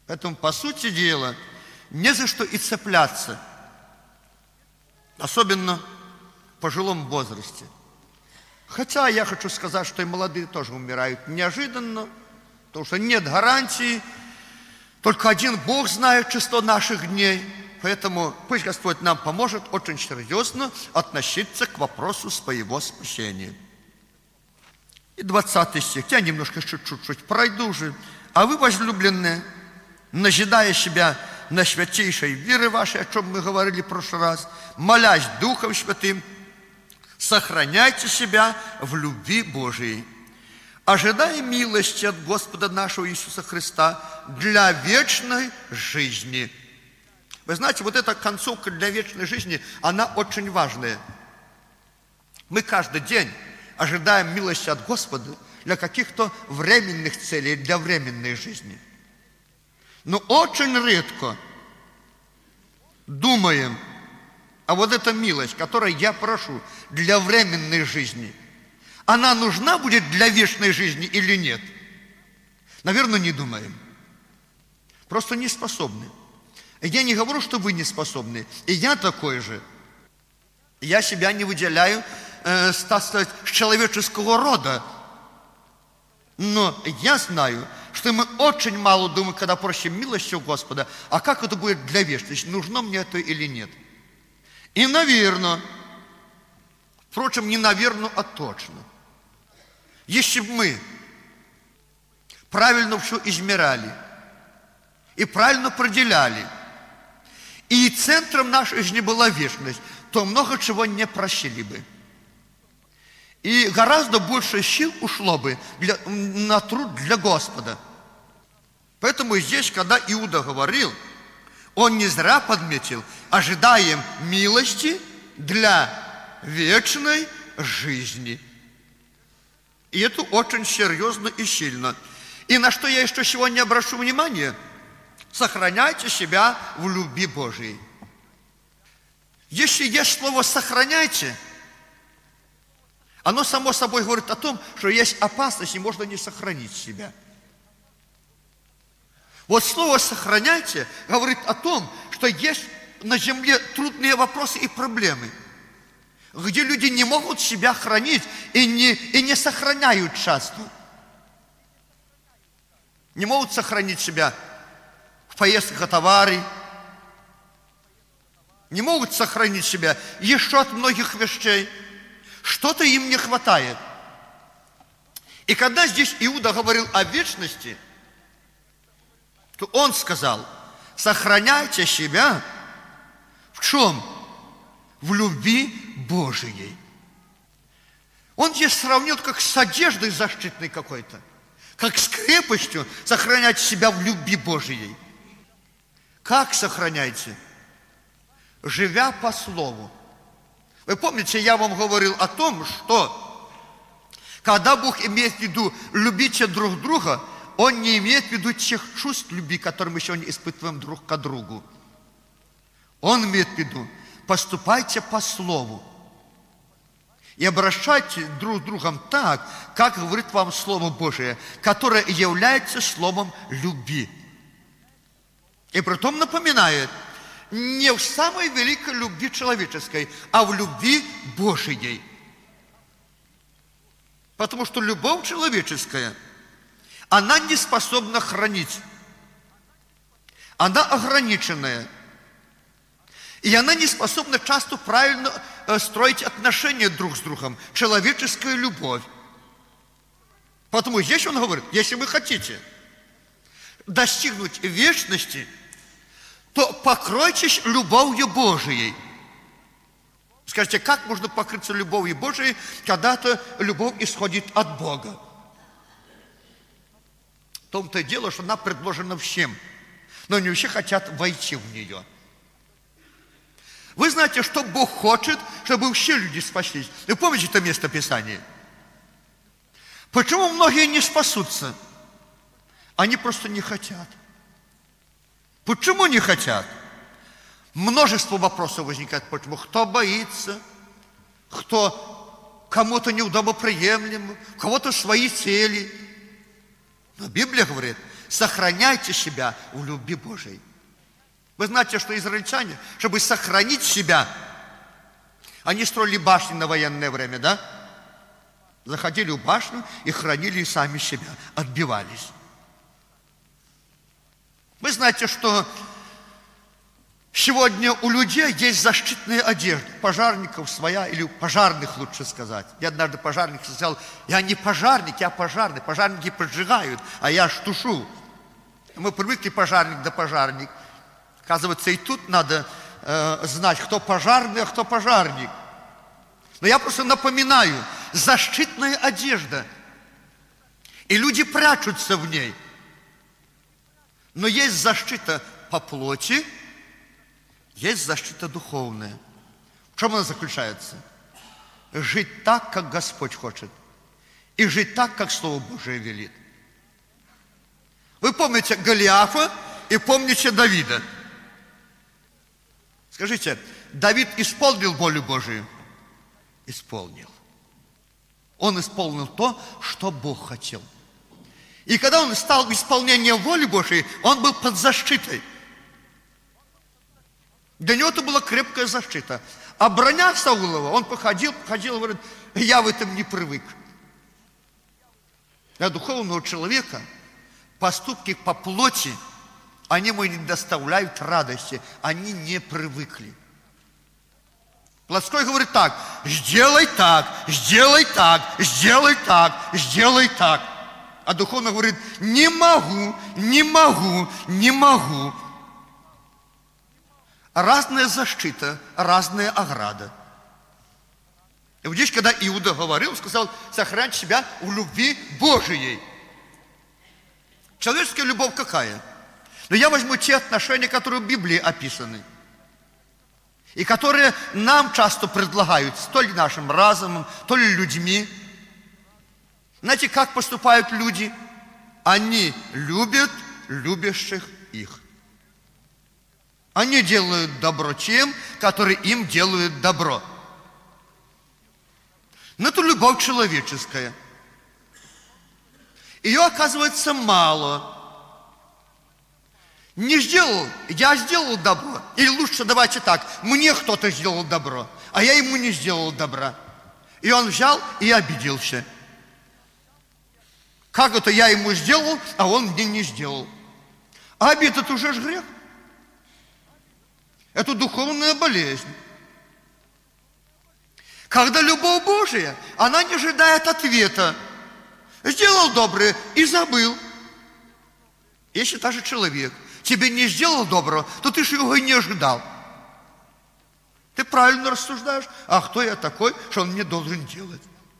Поэтому, по сути дела, не за что и цепляться. Особенно в пожилом возрасте. Хотя я хочу сказать, что и молодые тоже умирают неожиданно, потому что нет гарантии. Только один Бог знает число наших дней. Поэтому пусть Господь нам поможет очень серьезно относиться к вопросу своего спасения. И 20 стих. Я немножко чуть-чуть пройду уже. А вы, возлюбленные, назидая себя на святейшей веры вашей, о чем мы говорили в прошлый раз, молясь Духом Святым, сохраняйте себя в любви Божией, ожидая милости от Господа нашего Иисуса Христа для вечной жизни. Вы знаете, вот эта концовка для вечной жизни, она очень важная. Мы каждый день ожидаем милости от Господа для каких-то временных целей, для временной жизни. Но очень редко думаем, а вот эта милость, которую я прошу для временной жизни, она нужна будет для вечной жизни или нет? Наверное, не думаем. Просто не способны. Я не говорю, что вы не способны. И я такой же. Я себя не выделяю, так сказать, с человеческого рода. Но я знаю, что мы очень мало думаем, когда просим милости у Господа, а как это будет для вечности, нужно мне это или нет. И, наверное, впрочем, не наверное, а точно. Если бы мы правильно все измеряли и правильно определяли, и центром нашей жизни была вечность, то много чего не просили бы. И гораздо больше сил ушло бы на труд для Господа. Поэтому здесь, когда Иуда говорил, он не зря подметил, ожидаем милости для вечной жизни. И это очень серьезно и сильно. И на что я еще сегодня обращу внимание, сохраняйте себя в любви Божией. Если есть слово «сохраняйте», оно само собой говорит о том, что есть опасность, и можно не сохранить себя. Вот слово «сохраняйте» говорит о том, что есть на земле трудные вопросы и проблемы, где люди не могут себя хранить и не сохраняют часто. Не могут сохранить себя в поездках от аварий, не могут сохранить себя еще от многих вещей. Что-то им не хватает. И когда здесь Иуда говорил о вечности, то он сказал, сохраняйте себя в чем? В любви Божией. Он здесь сравнил как с одеждой защитной какой-то, как с крепостью сохранять себя в любви Божией. Как сохраняйте? Живя по слову. Вы помните, я вам говорил о том, что когда Бог имеет в виду любите друг друга, Он не имеет в виду тех чувств любви, которые мы сегодня испытываем друг к другу. Он имеет в виду, поступайте по слову и обращайтесь друг с другом так, как говорит вам Слово Божие, которое является словом любви. И притом напоминает, не в самой великой любви человеческой, а в любви Божией. Потому что любовь человеческая, она не способна хранить. Она ограниченная. И она не способна часто правильно строить отношения друг с другом. Человеческая любовь. Поэтому здесь он говорит, если вы хотите достигнуть вечности, то покройтесь любовью Божией. Скажите, как можно покрыться любовью Божией, когда эта любовь исходит от Бога? В том-то и дело, что она предложена всем, но не все хотят войти в нее. Вы знаете, что Бог хочет, чтобы все люди спаслись. Вы помните это место Писания? Почему многие не спасутся? Они просто не хотят. Почему не хотят? Множество вопросов возникает. Почему? Кто боится, кто кому-то неудобоприемлем, у кого-то свои цели. Но Библия говорит, сохраняйте себя в любви Божией. Вы знаете, что израильтяне, чтобы сохранить себя, они строили башни на военное время, да? Заходили в башню и хранили сами себя, отбивались. Вы знаете, что сегодня у людей есть защитные одежды. Пожарников своя, или пожарных, лучше сказать. Я однажды пожарник сказал, я не пожарник, я пожарный. Пожарники поджигают, а я ж тушу. Мы привыкли пожарник да пожарник. Оказывается, и тут надо знать, кто пожарный, а кто пожарник. Но я просто напоминаю, защитная одежда. И люди прячутся в ней. Но есть защита по плоти, есть защита духовная. В чем она заключается? Жить так, как Господь хочет. И жить так, как Слово Божие велит. Вы помните Голиафа и помните Давида. Скажите, Давид исполнил волю Божию? Исполнил. Он исполнил то, что Бог хотел. И когда он стал в исполнение воли Божией, он был под защитой. Для него это была крепкая защита. А броня Саулова, он походил и говорит, я в этом не привык. Для духовного человека поступки по плоти, они ему не доставляют радости, они не привыкли. Плотской говорит так, сделай так, сделай так, сделай так, сделай так. А духовно говорит, не могу, не могу, не могу. Разная защита, разная ограда. И вот здесь, когда Иуда говорил, он сказал, сохранить себя в любви Божией. Человеческая любовь какая? Но я возьму те отношения, которые в Библии описаны. И которые нам часто предлагают, то ли нашим разумом, то ли людьми. Знаете, как поступают люди? Они любят любящих их. Они делают добро тем, которые им делают добро. Но это любовь человеческая. Ее, оказывается, мало. Не сделал, я сделал добро. Или лучше давайте так, мне кто-то сделал добро, а я ему не сделал добра. И он взял и обиделся. Как это я ему сделал, а он мне не сделал? А обид это уже ж грех. Это духовная болезнь. Когда любовь Божия, она не ожидает ответа. Сделал доброе и забыл. Если даже человек тебе не сделал доброго, то ты же его и не ожидал. Ты правильно рассуждаешь. А кто я такой, что он мне должен делать?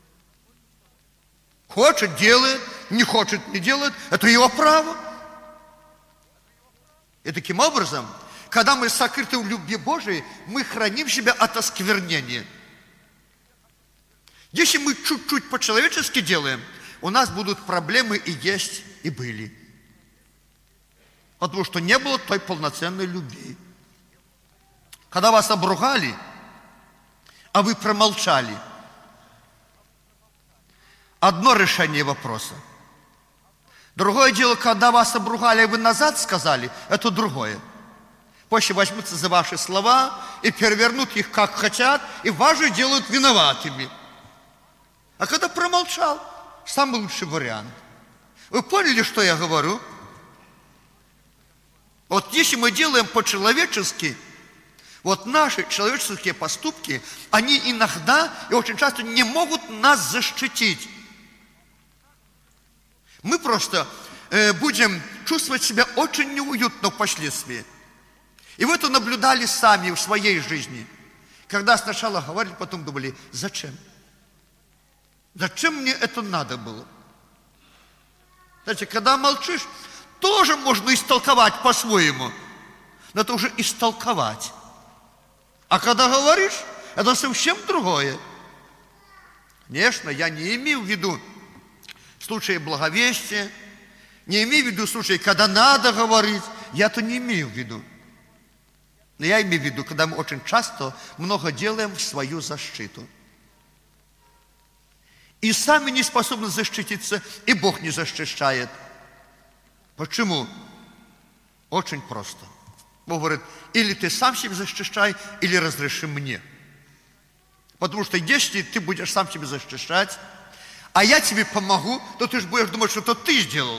Хочет – делает, не хочет – не делает. Это его право. И таким образом, когда мы сокрыты в любви Божией, мы храним себя от осквернения. Если мы чуть-чуть по-человечески делаем, у нас будут проблемы и есть, и были. Потому что не было той полноценной любви. Когда вас обругали, а вы промолчали, одно решение вопроса. Другое дело, когда вас обругали, и вы назад сказали, это другое. Позже возьмутся за ваши слова и перевернут их как хотят, и вас же делают виноватыми. А когда промолчал, самый лучший вариант. Вы поняли, что я говорю? Вот если мы делаем по-человечески, вот наши человеческие поступки, они иногда и очень часто не могут нас защитить. Мы просто будем чувствовать себя очень неуютно впоследствии. И вы это наблюдали сами в своей жизни. Когда сначала говорили, потом думали, зачем? Зачем мне это надо было? Знаете, когда молчишь, тоже можно истолковать по-своему. Но это уже истолковать. А когда говоришь, это совсем другое. Конечно, я не имею в виду случаи благовестия, не имею в виду случаи, когда надо говорить. Я это не имею в виду. Но я имею в виду, когда мы очень часто много делаем в свою защиту. И сами не способны защититься, и Бог не защищает. Почему? Очень просто. Бог говорит, или ты сам себя защищай, или разреши мне. Потому что если ты будешь сам себя защищать, а я тебе помогу, то ты же будешь думать, что это ты сделал.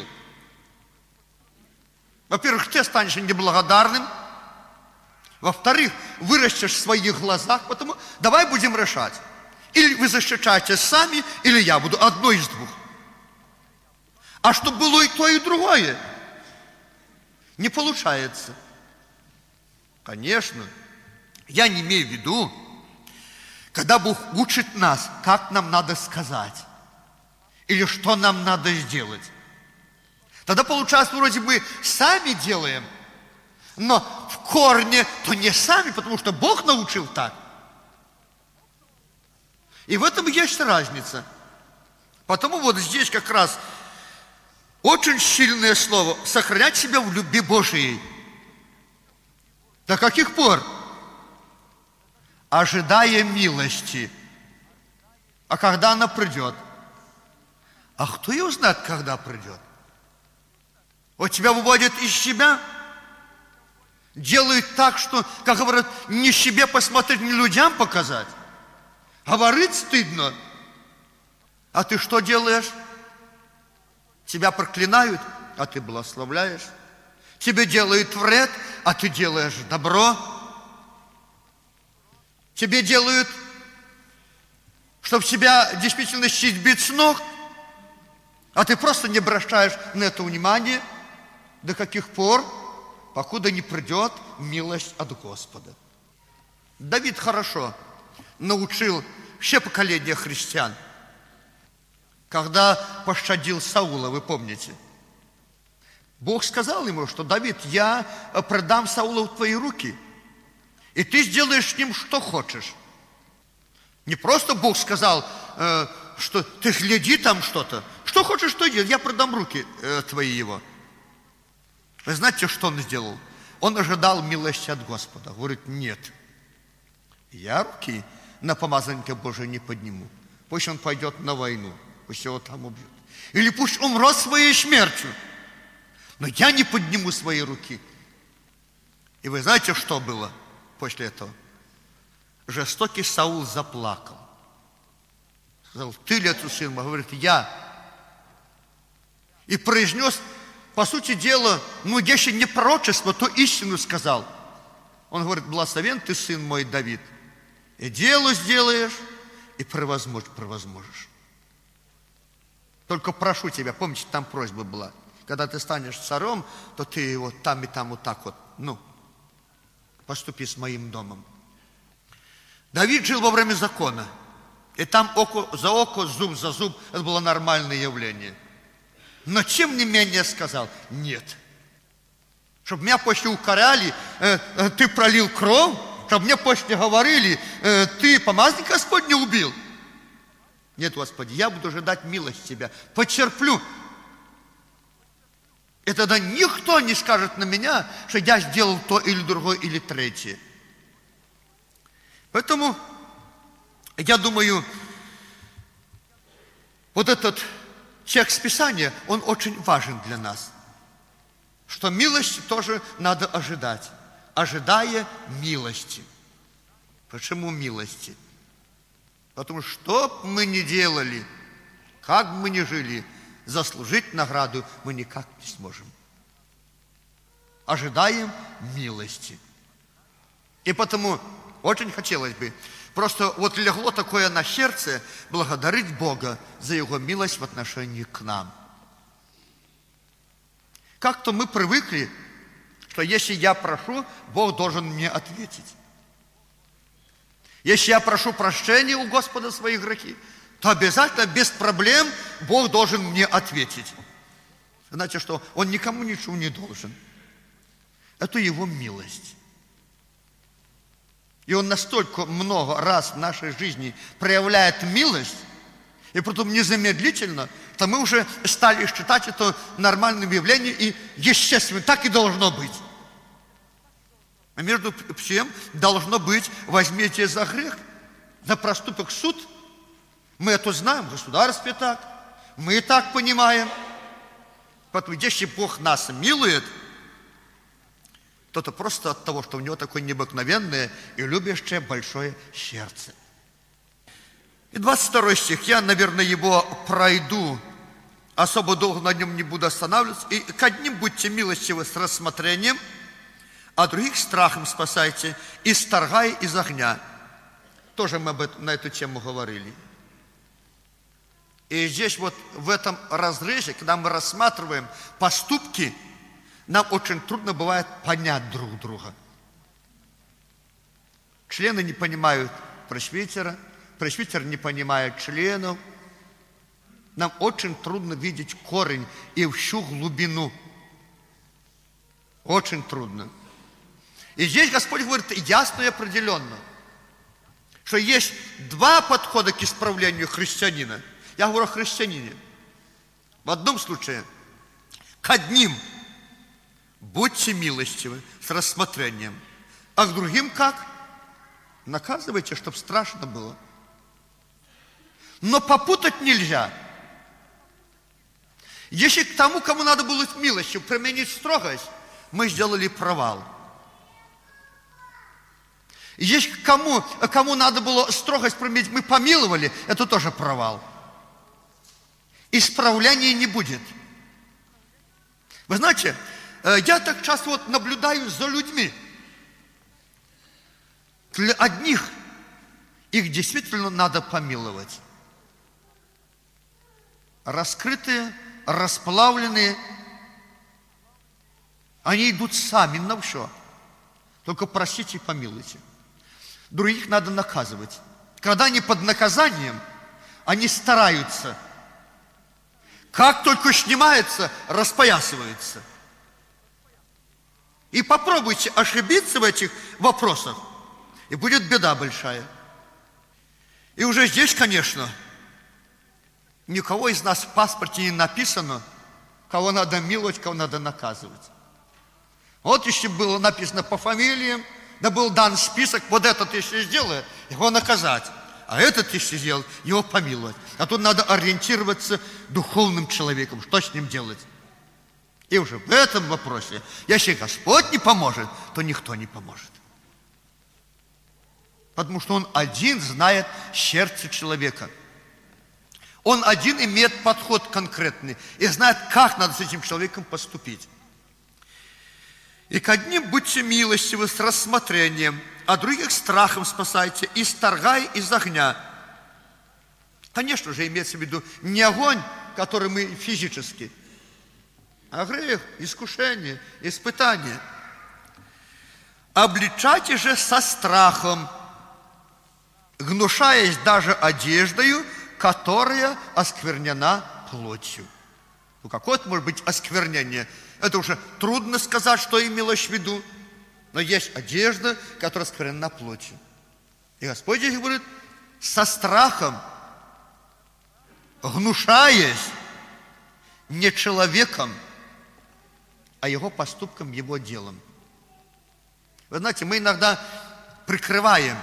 Во-первых, ты станешь неблагодарным. Во-вторых, вырастешь в своих глазах. Потому давай будем решать. Или вы защищаетесь сами, или я буду. Одно из двух. А чтобы было и то, и другое, не получается. Конечно, я не имею в виду, когда Бог учит нас, как нам надо сказать, или что нам надо сделать. Тогда получается, вроде бы сами делаем, но в корне то не сами, потому что Бог научил так. И в этом есть разница. Потому вот здесь как раз очень сильное слово – сохранять себя в любви Божией. До каких пор? Ожидая милости. А когда она придет? А кто ее знает, когда придет? Вот тебя выводят из себя, делают так, что, как говорят, не себе посмотреть, не людям показать. Говорить стыдно. А ты что делаешь? Тебя проклинают, а ты благословляешь. Тебе делают вред, а ты делаешь добро. Тебе делают, чтобы тебя действительно сбить с ног, а ты просто не обращаешь на это внимания. До каких пор? Покуда не придет милость от Господа. Давид хорошо научил все поколения христиан, когда пощадил Саула, вы помните. Бог сказал ему, что Давид, я предам Саула в твои руки, и ты сделаешь с ним, что хочешь. Не просто Бог сказал, что ты гляди там что-то. Что хочешь, что делай, я предам руки твои его. Вы знаете, что он сделал? Он ожидал милости от Господа. Говорит, нет, я руки на помазанника Божия не подниму. Пусть он пойдет на войну, пусть его там убьют. Или пусть умрет своей смертью. Но я не подниму свои руки. И вы знаете, что было после этого? Жестокий Саул заплакал. Сказал, ты ли это сын мой? Говорит, я. И произнес, по сути дела, если не пророчество, то истину сказал. Он говорит, благословен ты, сын мой Давид. И дело сделаешь, и превозможешь. Только прошу тебя, помните, там просьба была. Когда ты станешь царем, то ты вот там и там вот так вот, поступи с моим домом. Давид жил во время закона. И там око за око, зуб за зуб, это было нормальное явление. Но тем не менее сказал, нет. Чтобы меня после укоряли, ты пролил кровь, чтобы мне после говорили, ты помазанника Господня убил. Нет, Господи, я буду ожидать милость Тебя, потерплю. И тогда никто не скажет на меня, что я сделал то или другое, или третье. Поэтому, я думаю, вот этот текст Писания, он очень важен для нас. Что милости тоже надо ожидать. Ожидая милости. Почему милости? Потому что, что бы мы ни делали, как бы мы ни жили, заслужить награду мы никак не сможем. Ожидаем милости. И потому очень хотелось бы, просто вот легло такое на сердце, благодарить Бога за Его милость в отношении к нам. Как-то мы привыкли, что если я прошу, Бог должен мне ответить. Если я прошу прощения у Господа своих грехи, то обязательно, без проблем, Бог должен мне ответить. Значит, что Он никому ничего не должен. Это Его милость. И Он настолько много раз в нашей жизни проявляет милость, и потом незамедлительно, что мы уже стали считать это нормальным явлением, и естественно, так и должно быть. А между всем должно быть возмездие за грех, за проступок суд. Мы это знаем, в государстве так, мы и так понимаем. Поэтому если Бог нас милует, то это просто от того, что у него такое необыкновенное и любящее большое сердце. И 22 стих, я, наверное, его пройду, особо долго на нем не буду останавливаться. «И к одним будьте милостивы с рассмотрением, а других страхом спасайте, исторгая из огня». Тоже мы на эту тему говорили. И здесь вот в этом разрезе, когда мы рассматриваем поступки, нам очень трудно бывает понять друг друга. Члены не понимают пресвитера, пресвитер не понимает членов. Нам очень трудно видеть корень и всю глубину. Очень трудно. И здесь Господь говорит ясно и определенно, что есть два подхода к исправлению христианина. Я говорю о христианине. В одном случае к одним будьте милостивы с рассмотрением, а к другим как? Наказывайте, чтобы страшно было. Но попутать нельзя. Если к тому, кому надо было милостью применить строгость, мы сделали провал. Если кому надо было строгость применить, мы помиловали, это тоже провал. Исправления не будет. Вы знаете, я так часто вот наблюдаю за людьми. Для одних их действительно надо помиловать. Раскрытые, расплавленные, они идут сами на все. Только простите и помилуйте. Других надо наказывать. Когда они под наказанием, они стараются. Как только снимается, распоясывается. И попробуйте ошибиться в этих вопросах, и будет беда большая. И уже здесь, конечно, никого из нас в паспорте не написано, кого надо миловать, кого надо наказывать. Вот если было написано по фамилиям, да был дан список, вот этот если сделает, его наказать. А этот если сделал, его помиловать. А тут надо ориентироваться духовным человеком, что с ним делать. И уже в этом вопросе, если Господь не поможет, то никто не поможет. Потому что Он один знает сердце человека. Он один имеет подход конкретный и знает, как надо с этим человеком поступить. И к одним будьте милостивы с рассмотрением, а других страхом спасайте, исторгая из огня. Конечно же, имеется в виду не огонь, который мы физически, а грех, искушение, испытание. Обличайте же со страхом, гнушаясь даже одеждою, которая осквернена плотью. Ну, какое это может быть осквернение? Это уже трудно сказать, что имелось в виду. Но есть одежда, которая осквернена плотью. И Господь здесь говорит, со страхом, гнушаясь не человеком, а его поступком, его делом. Вы знаете, мы иногда прикрываем.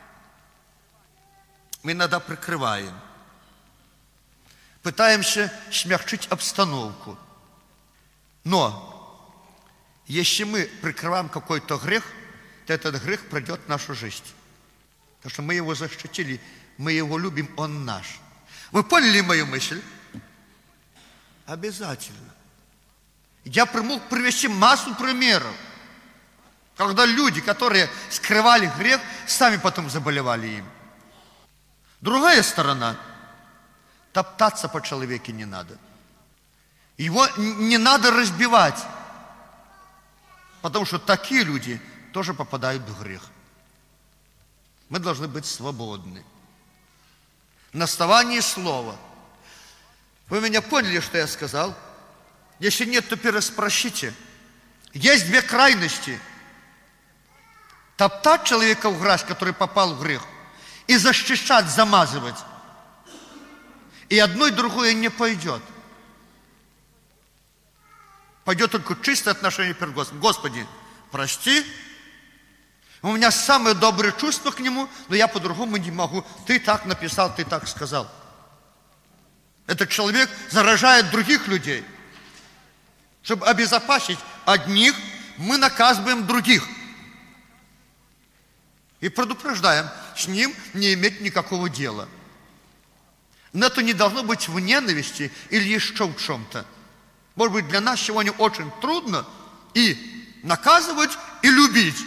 Пытаемся смягчить обстановку. Но если мы прикрываем какой-то грех, то этот грех придет в нашу жизнь. Потому что мы его защитили, мы его любим, он наш. Вы поняли мою мысль? Обязательно. Я мог привести массу примеров, когда люди, которые скрывали грех, сами потом заболевали им. Другая сторона. Топтаться по человеке не надо. Его не надо разбивать. Потому что такие люди тоже попадают в грех. Мы должны быть свободны. На основании слова. Вы меня поняли, что я сказал? Если нет, то переспросите. Есть две крайности. Топтать человека в грязь, который попал в грех, и защищать, замазывать. И одно и другое не пойдет. Пойдет только чистое отношение перед Господом. Господи, прости, у меня самое доброе чувство к Нему, но я по-другому не могу. Ты так написал, ты так сказал. Этот человек заражает других людей. Чтобы обезопасить одних, мы наказываем других. И предупреждаем, с ним не иметь никакого дела. Но это не должно быть в ненависти или еще в чем-то. Может быть, для нас сегодня очень трудно и наказывать, и любить.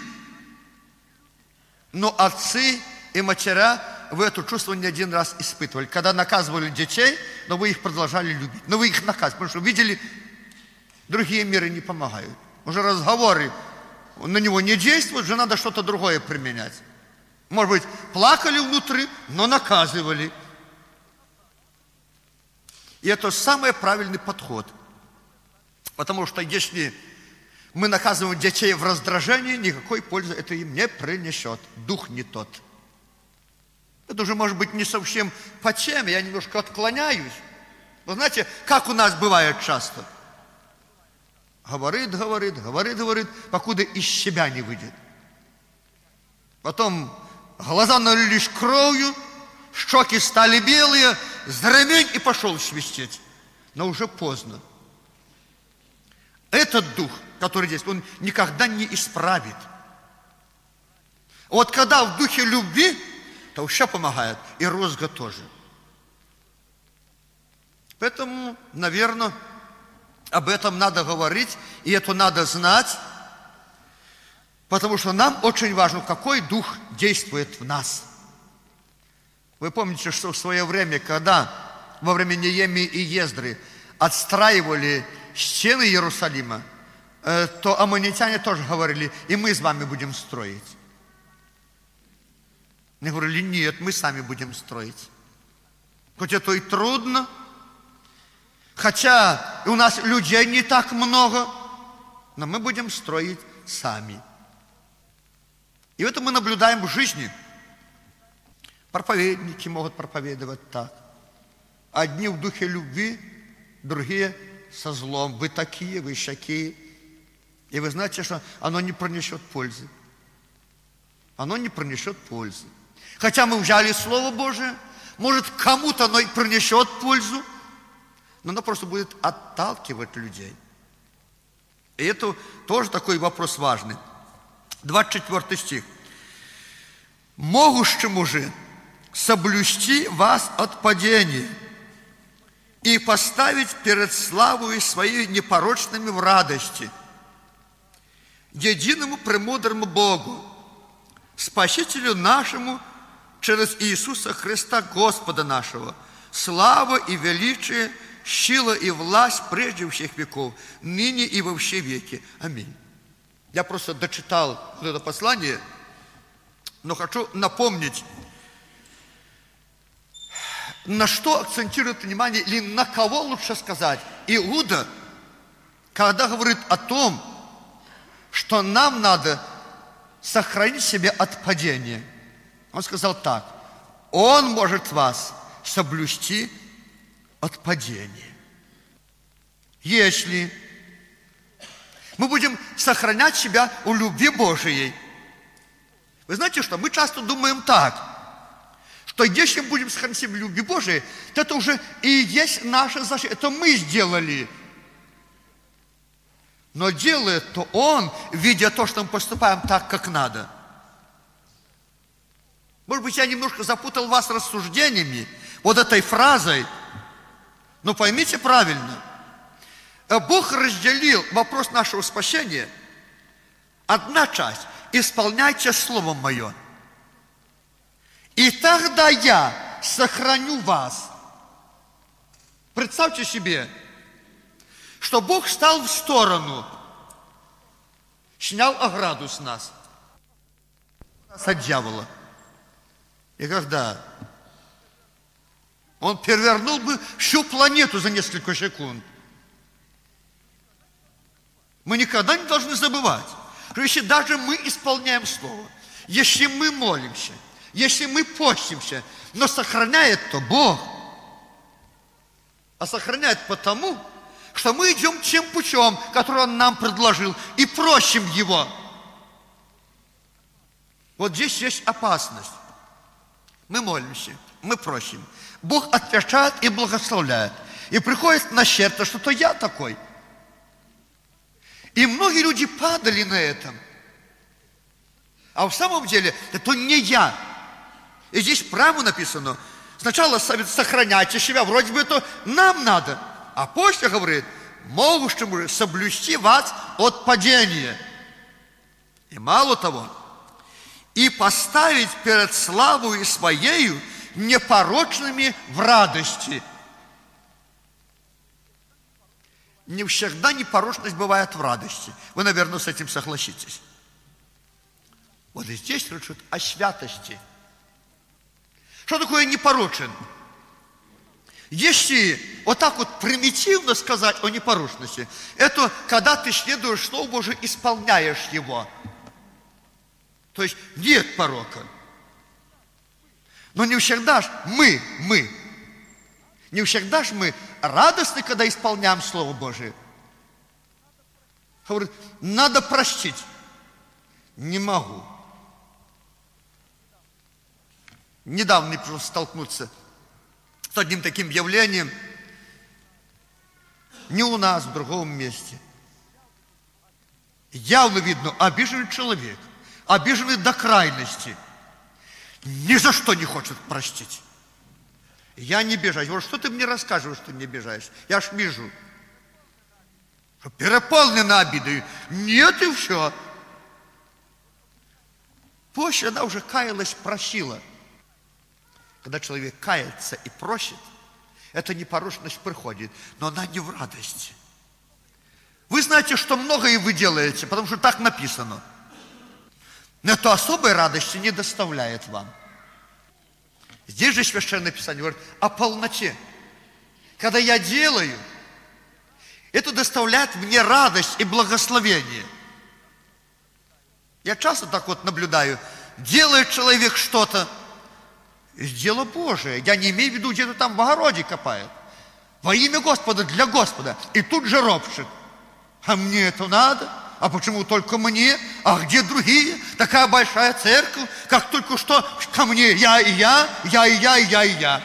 Но отцы и матеря, вы это чувство не один раз испытывали. Когда наказывали детей, но вы их продолжали любить. Но вы их наказывали, потому что видели, другие меры не помогают. Уже разговоры на него не действуют, уже надо что-то другое применять. Может быть, плакали внутри, но наказывали. И это самый правильный подход. Потому что если мы наказываем детей в раздражении, никакой пользы это им не принесет. Дух не тот. Это уже может быть не совсем по теме, я немножко отклоняюсь. Вы знаете, как у нас бывает часто? Говорит, покуда из себя не выйдет. Потом глаза налились кровью, щеки стали белые, заремень и пошел свистеть. Но уже поздно. Этот дух, который здесь, он никогда не исправит. Вот когда в духе любви, то все помогает, и розга тоже. Поэтому, наверное, об этом надо говорить, и это надо знать, потому что нам очень важно, какой дух действует в нас. Вы помните, что в свое время, когда во время Неемии и Ездры отстраивали стены Иерусалима, то аммонитяне тоже говорили, и мы с вами будем строить. Они говорили, нет, мы сами будем строить. Хоть это и трудно, хотя у нас людей не так много, но мы будем строить сами. И это мы наблюдаем в жизни. Проповедники могут проповедовать так. Одни в духе любви, другие со злом. Вы такие, вы сякие. И вы знаете, что оно не принесет пользы. Оно не принесет пользы. Хотя мы взяли Слово Божие, может, кому-то оно и принесет пользу, но оно просто будет отталкивать людей. И это тоже такой вопрос важный. 24 стих. «Могущему же соблюсти вас от падения и поставить перед славою своей непорочными в радости, единому премудрому Богу, Спасителю нашему, через Иисуса Христа, Господа нашего, слава и величие, сила и власть прежде всех веков, ныне и во все веки. Аминь». Я просто дочитал это послание, но хочу напомнить, на что акцентирует внимание, или на кого лучше сказать. Иуда, когда говорит о том, что нам надо сохранить себя от падения, он сказал так: Он может вас соблюсти от падения. Если мы будем сохранять себя у любви Божией. Вы знаете что? Мы часто думаем так, что если мы будем сохранять себя в любви Божией, то это уже и есть наша защита. Это мы сделали. Но делает то Он, видя то, что мы поступаем так, как надо. Может быть, я немножко запутал вас рассуждениями, вот этой фразой, но поймите правильно. Бог разделил вопрос нашего спасения. Одна часть – исполняйте Слово Мое. И тогда я сохраню вас. Представьте себе, что Бог стал в сторону, снял ограду с нас, от дьявола. И когда Он перевернул бы всю планету за несколько секунд. Мы никогда не должны забывать, что если даже мы исполняем Слово, если мы молимся, если мы постимся, но сохраняет то Бог, а сохраняет потому, что мы идем тем путем, который Он нам предложил, и просим Его. Вот здесь есть опасность. Мы молимся, мы просим. Бог отвечает и благословляет. И приходит на сердце, что то я такой. И многие люди падали на этом. А в самом деле, это не я. И здесь прямо написано, сначала сохраняйте себя, вроде бы это нам надо. А после говорит, могущему соблюсти вас от падения. И мало того, и поставить перед славою своею непорочными в радости. Не всегда непорочность бывает в радости. Вы, наверное, с этим согласитесь. Вот и здесь речь о святости. Что такое непорочен? Если вот так вот примитивно сказать о непорочности, это когда ты следуешь Слову Божию, исполняешь его. То есть нет порока. Но не всегда ж мы, не всегда ж мы радостны, когда исполняем Слово Божие. Говорит, надо простить. Не могу. Недавно мне пришлось столкнуться с одним таким явлением. Не у нас, в другом месте. Явно видно, обиженный человек, обиженный до крайности, ни за что не хочет простить. Я не обижаюсь. Я говорю, что ты мне рассказываешь, что не обижаешься? Я ж вижу. Переполнена обидой. Нет, и все. Позже она уже каялась, просила. Когда человек кается и просит, эта непорочность приходит, но она не в радости. Вы знаете, что многое вы делаете, потому что так написано. Но это особой радости не доставляет вам. Здесь же Священное Писание говорит о полноте. Когда я делаю, это доставляет мне радость и благословение. Я часто так вот наблюдаю. Делает человек что-то, дело Божие. Я не имею в виду, где-то там в огороде копает. Во имя Господа, для Господа. И тут же ропщет. А мне это надо? А почему только мне? А где другие? Такая большая церковь, как только что ко мне. Я и я, я и я, и я и я.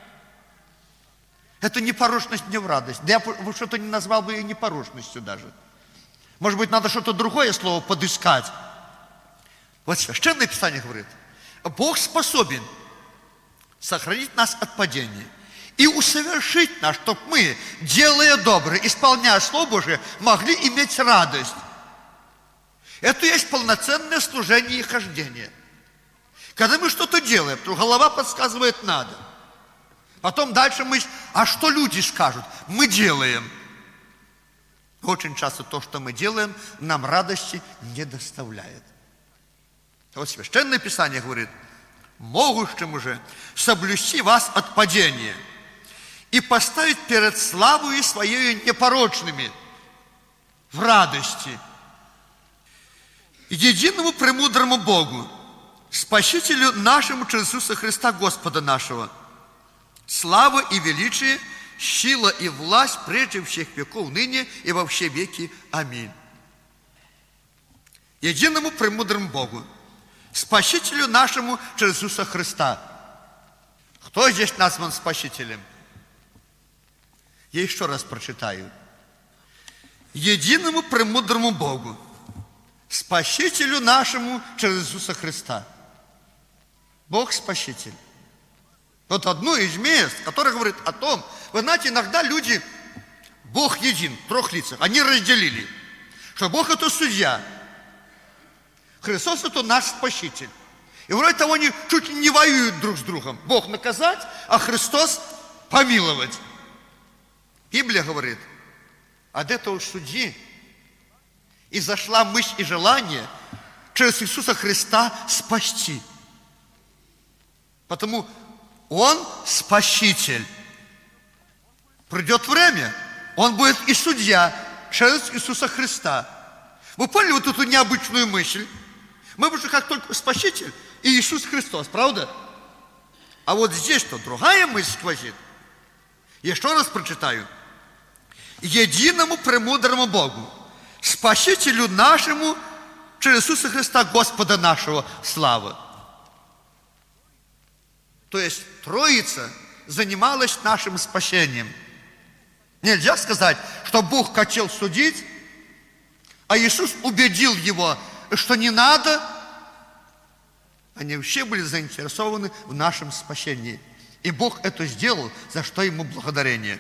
Это непорочность не в радость. Да я что-то не назвал бы ее непорочностью даже. Может быть, надо что-то другое слово подыскать. Вот Священное Писание говорит, Бог способен сохранить нас от падения и усовершить нас, чтобы мы, делая доброе, исполняя Слово Божие, могли иметь радость. Это есть полноценное служение и хождение. Когда мы что-то делаем, то голова подсказывает надо. Потом дальше мы, а что люди скажут? Мы делаем. Очень часто то, что мы делаем, нам радости не доставляет. Вот Священное Писание говорит, могущему же соблюсти вас от падения и поставить перед славою своей непорочными в радости. Единому премудрому Богу, Спасителю нашему через Иисуса Христа, Господа нашего, слава и величие, сила и власть прежде всех веков ныне и во все веки. Аминь. Единому премудрому Богу, Спасителю нашему через Иисуса Христа. Кто здесь назван Спасителем? Я еще раз прочитаю. Единому премудрому Богу, Спасителю нашему через Иисуса Христа. Бог Спаситель. Вот одно из мест, которое говорит о том, вы знаете, иногда люди, Бог един, в трех лицах, они разделили, что Бог это судья, Христос это наш Спаситель. И вроде того они чуть ли не воюют друг с другом. Бог наказать, а Христос помиловать. Библия говорит, от этого судьи изошла мысль и желание через Иисуса Христа спасти. Потому Он Спаситель. Придет время, Он будет и судья через Иисуса Христа. Вы поняли вот эту необычную мысль? Мы уже как только Спаситель и Иисус Христос, правда? А вот здесь-то другая мысль сквозит. Еще раз прочитаю. Единому премудрому Богу, Спасителю нашему через Иисуса Христа, Господа нашего, слава. То есть Троица занималась нашим спасением. Нельзя сказать, что Бог хотел судить, а Иисус убедил его, что не надо. Они вообще были заинтересованы в нашем спасении. И Бог это сделал, за что Ему благодарение.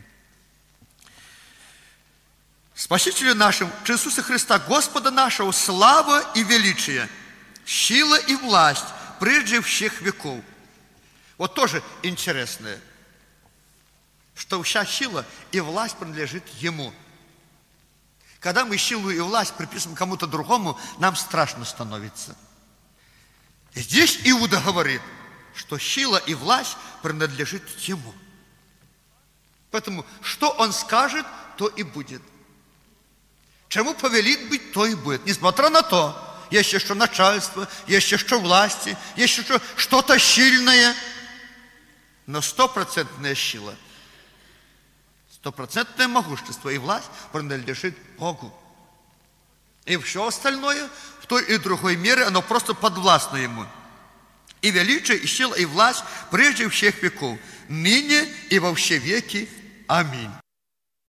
Спасителю нашему, Иисуса Христа, Господа нашего, слава и величие, сила и власть прежде всех веков. Вот тоже интересное, что вся сила и власть принадлежит Ему. Когда мы силу и власть приписываем кому-то другому, нам страшно становится. И здесь Иуда говорит, что сила и власть принадлежит Ему. Поэтому, что Он скажет, то и будет. Чему повелит быть, то и будет. Несмотря на то, есть еще начальство, есть еще власти, есть еще что-то сильное. Но 100% сила, 100% могущество и власть принадлежит Богу. И все остальное, в той и другой мере, оно просто подвластно Ему. И величие, и сила, и власть прежде всех веков, ныне и во все веки. Аминь.